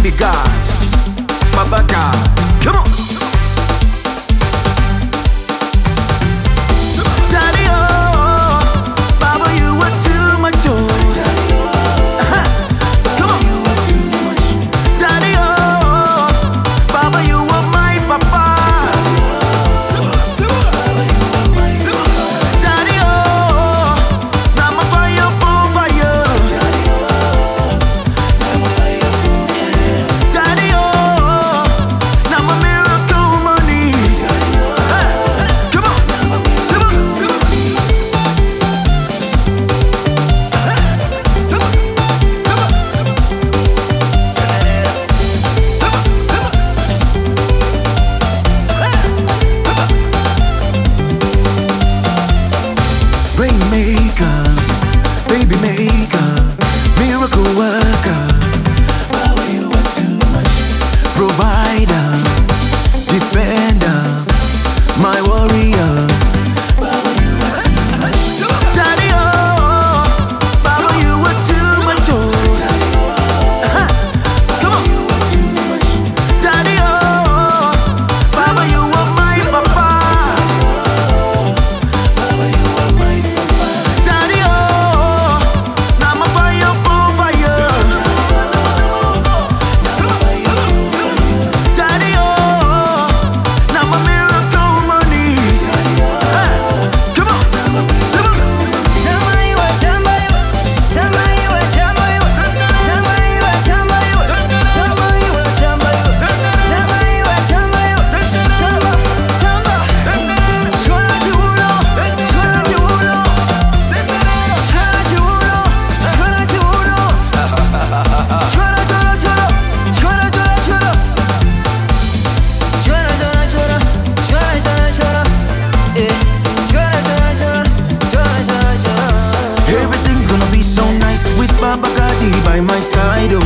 baby God, Baba God. Come on. Daddy, oh, Baba, you were too much, oh. Come on. Daddy, oh, Baba, you were my papa. Daddy, oh, now my fire for fire. Daddy, oh, now my miracle money. Come on. Rainmaker, baby maker, miracle worker. Baba, you are too much. Provider, defender, my warrior. Baba, you are too much. Daddy, oh, Baba, you are too much, oh. Come on. Daddy, oh, Baba, you are my papa. Daddy, oh, now my fire for fire. Daddy, oh, now my miracle money. Come on. Everything's gonna be so nice with Baba Gadi by my side, oh.